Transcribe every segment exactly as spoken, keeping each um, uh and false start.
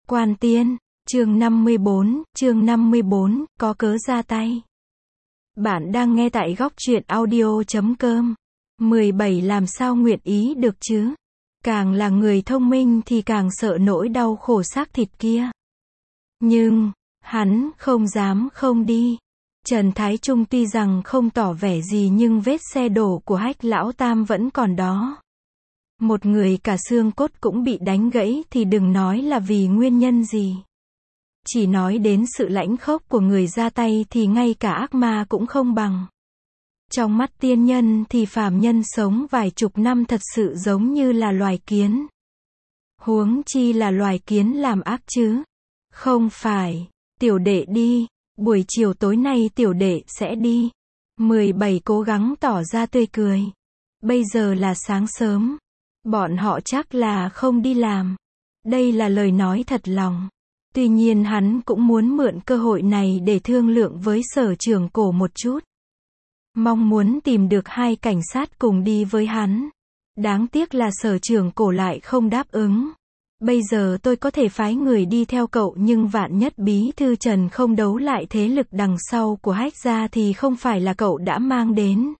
Quan Tiên, chương năm mươi bốn, chương năm mươi bốn, có cớ ra tay. Bạn đang nghe tại góc truyện audio chấm com. mười bảy Làm sao nguyện ý được chứ? Càng là người thông minh thì càng sợ nỗi đau khổ xác thịt kia. Nhưng, hắn không dám không đi. Trần Thái Trung tuy rằng không tỏ vẻ gì nhưng vết xe đổ của Hách Lão Tam vẫn còn đó. Một người cả xương cốt cũng bị đánh gãy thì đừng nói là vì nguyên nhân gì. Chỉ nói đến sự lãnh khốc của người ra tay thì ngay cả ác ma cũng không bằng. Trong mắt tiên nhân thì phàm nhân sống vài chục năm thật sự giống như là loài kiến. Huống chi là loài kiến làm ác chứ. Không phải, tiểu đệ đi, buổi chiều tối nay tiểu đệ sẽ đi. mười bảy cố gắng tỏ ra tươi cười. Bây giờ là sáng sớm. Bọn họ chắc là không đi làm. Đây là lời nói thật lòng. Tuy nhiên hắn cũng muốn mượn cơ hội này để thương lượng với sở trưởng cổ một chút. Mong muốn tìm được hai cảnh sát cùng đi với hắn. Đáng tiếc là sở trưởng cổ lại không đáp ứng. Bây giờ tôi có thể phái người đi theo cậu nhưng vạn nhất bí thư Trần không đấu lại thế lực đằng sau của Hách gia thì không phải là cậu đã mang đến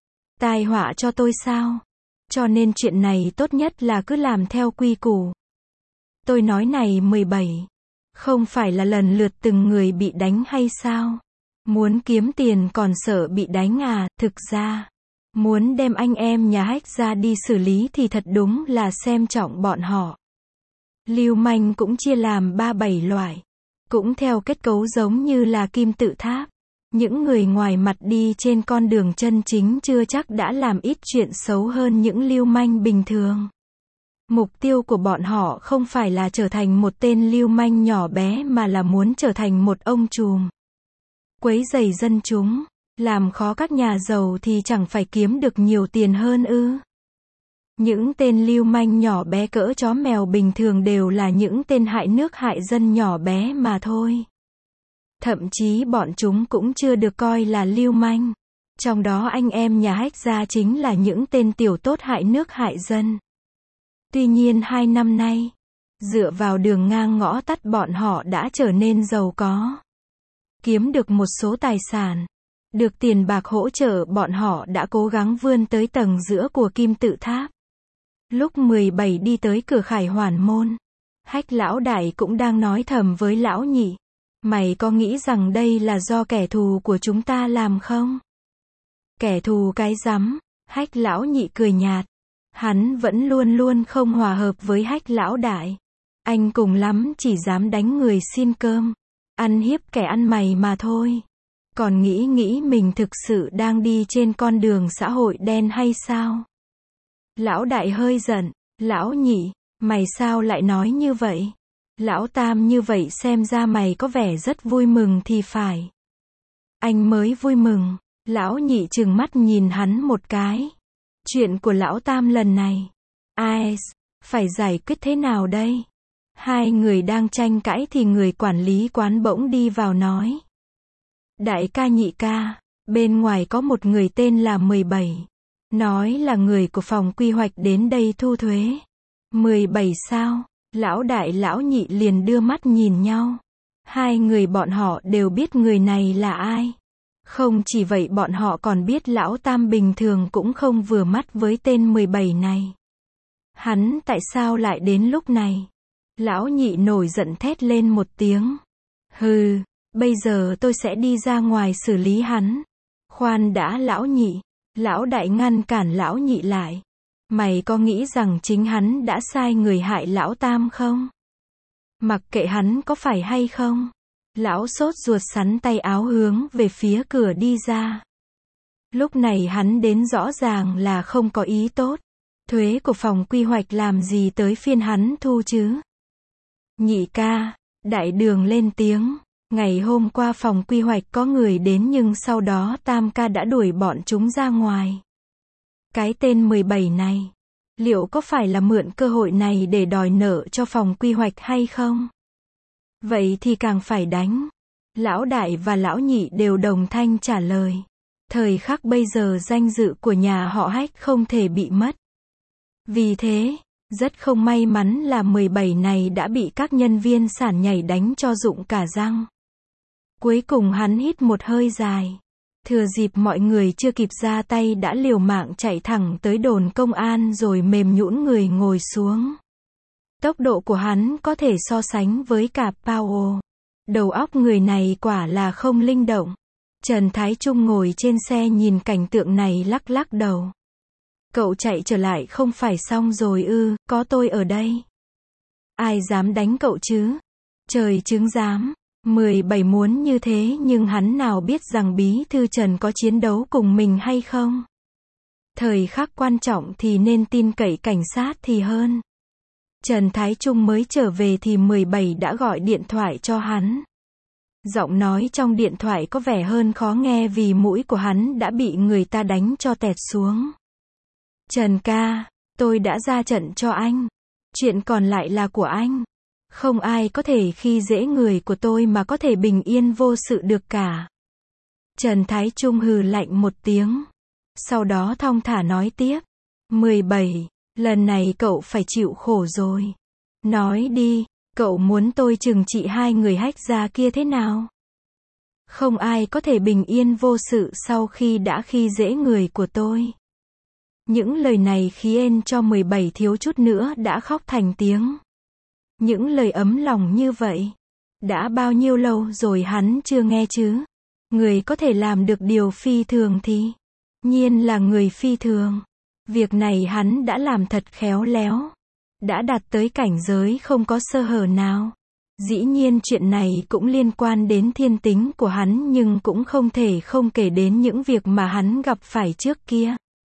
tai họa cho tôi sao? Cho nên chuyện này tốt nhất là cứ làm theo quy củ. Tôi nói này mười bảy. Không phải là lần lượt từng người bị đánh hay sao? Muốn kiếm tiền còn sợ bị đánh à? Thực ra, muốn đem anh em nhà Hách gia đi xử lý thì thật đúng là xem trọng bọn họ. Lưu manh cũng chia làm ba bảy loại. Cũng theo kết cấu giống như là kim tự tháp. Những người ngoài mặt đi trên con đường chân chính chưa chắc đã làm ít chuyện xấu hơn những lưu manh bình thường. Mục tiêu của bọn họ không phải là trở thành một tên lưu manh nhỏ bé mà là muốn trở thành một ông trùm. Quấy rầy dân chúng, làm khó các nhà giàu thì chẳng phải kiếm được nhiều tiền hơn ư? Những tên lưu manh nhỏ bé cỡ chó mèo bình thường đều là những tên hại nước hại dân nhỏ bé mà thôi. Thậm chí bọn chúng cũng chưa được coi là lưu manh. Trong đó anh em nhà Hách gia chính là những tên tiểu tốt hại nước hại dân. Tuy nhiên hai năm nay, dựa vào đường ngang ngõ tắt bọn họ đã trở nên giàu có. Kiếm được một số tài sản. Được tiền bạc hỗ trợ bọn họ đã cố gắng vươn tới tầng giữa của kim tự tháp. Lúc mười bảy đi tới cửa Khải Hoàn môn, Hách lão đại cũng đang nói thầm với lão nhị. Mày có nghĩ rằng đây là do kẻ thù của chúng ta làm không? Kẻ thù cái rắm, Hách lão nhị cười nhạt. Hắn vẫn luôn luôn không hòa hợp với Hách lão đại. Anh cùng lắm chỉ dám đánh người xin cơm, ăn hiếp kẻ ăn mày mà thôi. Còn nghĩ nghĩ mình thực sự đang đi trên con đường xã hội đen hay sao? Lão đại hơi giận, lão nhị, mày sao lại nói như vậy? Lão Tam như vậy xem ra mày có vẻ rất vui mừng thì phải. Anh mới vui mừng. Lão nhị trừng mắt nhìn hắn một cái. Chuyện của lão Tam lần này, ai phải giải quyết thế nào đây? Hai người đang tranh cãi thì người quản lý quán bỗng đi vào nói. Đại ca nhị ca, bên ngoài có một người tên là mười bảy. Nói là người của phòng quy hoạch đến đây thu thuế. mười bảy sao? Lão đại lão nhị liền đưa mắt nhìn nhau. Hai người bọn họ đều biết người này là ai. Không chỉ vậy bọn họ còn biết lão Tam bình thường cũng không vừa mắt với tên mười bảy này. Hắn tại sao lại đến lúc này? Lão nhị nổi giận thét lên một tiếng. Hừ, bây giờ tôi sẽ đi ra ngoài xử lý hắn. Khoan đã lão nhị. Lão đại ngăn cản lão nhị lại. Mày có nghĩ rằng chính hắn đã sai người hại lão Tam không? Mặc kệ hắn có phải hay không? Lão sốt ruột sắn tay áo hướng về phía cửa đi ra. Lúc này hắn đến rõ ràng là không có ý tốt. Thuế của phòng quy hoạch làm gì tới phiên hắn thu chứ? Nhị ca, đại đường lên tiếng. Ngày hôm qua phòng quy hoạch có người đến nhưng sau đó Tam ca đã đuổi bọn chúng ra ngoài. Cái tên mười bảy này, liệu có phải là mượn cơ hội này để đòi nợ cho phòng quy hoạch hay không? Vậy thì càng phải đánh. Lão đại và lão nhị đều đồng thanh trả lời. Thời khắc bây giờ danh dự của nhà họ Hách không thể bị mất. Vì thế, Rất không may mắn là mười bảy này đã bị các nhân viên sản nhảy đánh cho rụng cả răng. Cuối cùng hắn hít một hơi dài. Thừa dịp mọi người chưa kịp ra tay đã liều mạng chạy thẳng tới đồn công an rồi mềm nhũn người ngồi xuống. Tốc độ của hắn có thể so sánh với cả Powell. Đầu óc người này quả là không linh động. Trần Thái Trung ngồi trên xe nhìn cảnh tượng này lắc lắc đầu. Cậu chạy trở lại không phải xong rồi ư, có tôi ở đây. Ai dám đánh cậu chứ? Trời chứng giám. mười bảy muốn như thế nhưng hắn nào biết rằng bí thư Trần có chiến đấu cùng mình hay không? Thời khắc quan trọng thì nên tin cậy cảnh sát thì hơn. Trần Thái Trung mới trở về thì mười bảy đã gọi điện thoại cho hắn. Giọng nói trong điện thoại có vẻ hơn khó nghe vì mũi của hắn đã bị người ta đánh cho tẹt xuống. Trần ca, tôi đã ra trận cho anh. Chuyện còn lại là của anh. Không ai có thể khi dễ người của tôi mà có thể bình yên vô sự được cả. Trần Thái Trung hừ lạnh một tiếng. Sau đó thong thả nói tiếp. mười bảy, lần này cậu phải chịu khổ rồi. Nói đi, cậu muốn tôi trừng trị hai người hách gia kia thế nào? Không ai có thể bình yên vô sự sau khi đã khi dễ người của tôi. Những lời này khiến cho mười bảy thiếu chút nữa đã khóc thành tiếng. Những lời ấm lòng như vậy. Đã bao nhiêu lâu rồi hắn chưa nghe chứ? Người có thể làm được điều phi thường thì nhiên là người phi thường. Việc này hắn đã làm thật khéo léo. Đã đạt tới cảnh giới không có sơ hở nào. Dĩ nhiên chuyện này cũng liên quan đến thiên tính của hắn nhưng cũng không thể không kể đến những việc mà hắn gặp phải trước kia.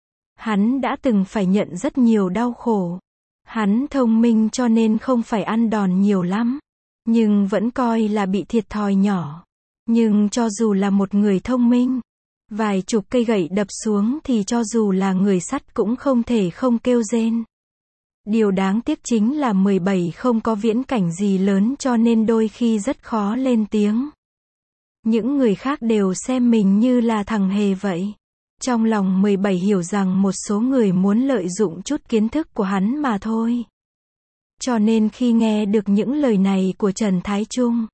Hắn đã từng phải nhận rất nhiều đau khổ. Hắn thông minh cho nên không phải ăn đòn nhiều lắm. Nhưng vẫn coi là bị thiệt thòi nhỏ. Nhưng cho dù là một người thông minh, vài chục cây gậy đập xuống thì cho dù là người sắt cũng không thể không kêu rên. Điều đáng tiếc chính là mười bảy không có viễn cảnh gì lớn cho nên đôi khi rất khó lên tiếng. Những người khác đều xem mình như là thằng hề vậy. Trong lòng mười bảy hiểu rằng một số người muốn lợi dụng chút kiến thức của hắn mà thôi. Cho nên khi nghe được những lời này của Trần Thái Trung,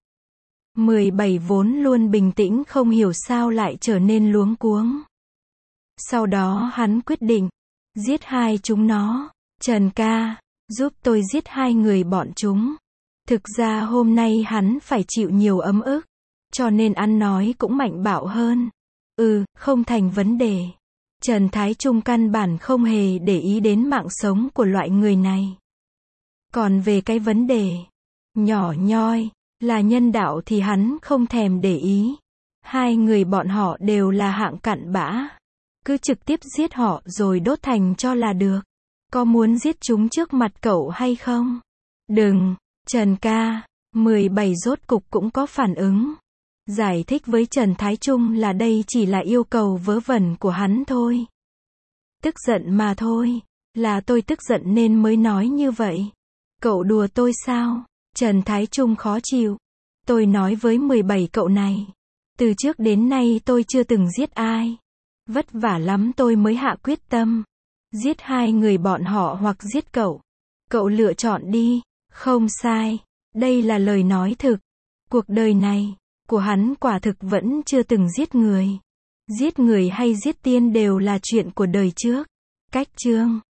mười bảy vốn luôn bình tĩnh không hiểu sao lại trở nên luống cuống. Sau đó hắn quyết định, giết hai chúng nó. Trần ca, giúp tôi giết hai người bọn chúng. Thực ra hôm nay hắn phải chịu nhiều ấm ức, cho nên ăn nói cũng mạnh bạo hơn. Ừ, không thành vấn đề. Trần Thái Trung căn bản không hề để ý đến mạng sống của loại người này. Còn về cái vấn đề nhỏ nhoi là nhân đạo thì hắn không thèm để ý. Hai người bọn họ đều là hạng cặn bã. Cứ trực tiếp giết họ rồi đốt thành cho là được. Có muốn giết chúng trước mặt cậu hay không? Đừng, Trần ca. mười bảy rốt cục cũng có phản ứng. Giải thích với Trần Thái Trung là đây chỉ là yêu cầu vớ vẩn của hắn thôi. Tức giận mà thôi. Là tôi tức giận nên mới nói như vậy. Cậu đùa tôi sao? Trần Thái Trung khó chịu. Tôi nói với mười bảy cậu này. Từ trước đến nay tôi chưa từng giết ai. Vất vả lắm tôi mới hạ quyết tâm. Giết hai người bọn họ hoặc giết cậu. Cậu lựa chọn đi. Không sai. Đây là lời nói thực. Cuộc đời này của hắn quả thực vẫn chưa từng giết người. Giết người hay giết tiên đều là chuyện của đời trước. Cách chương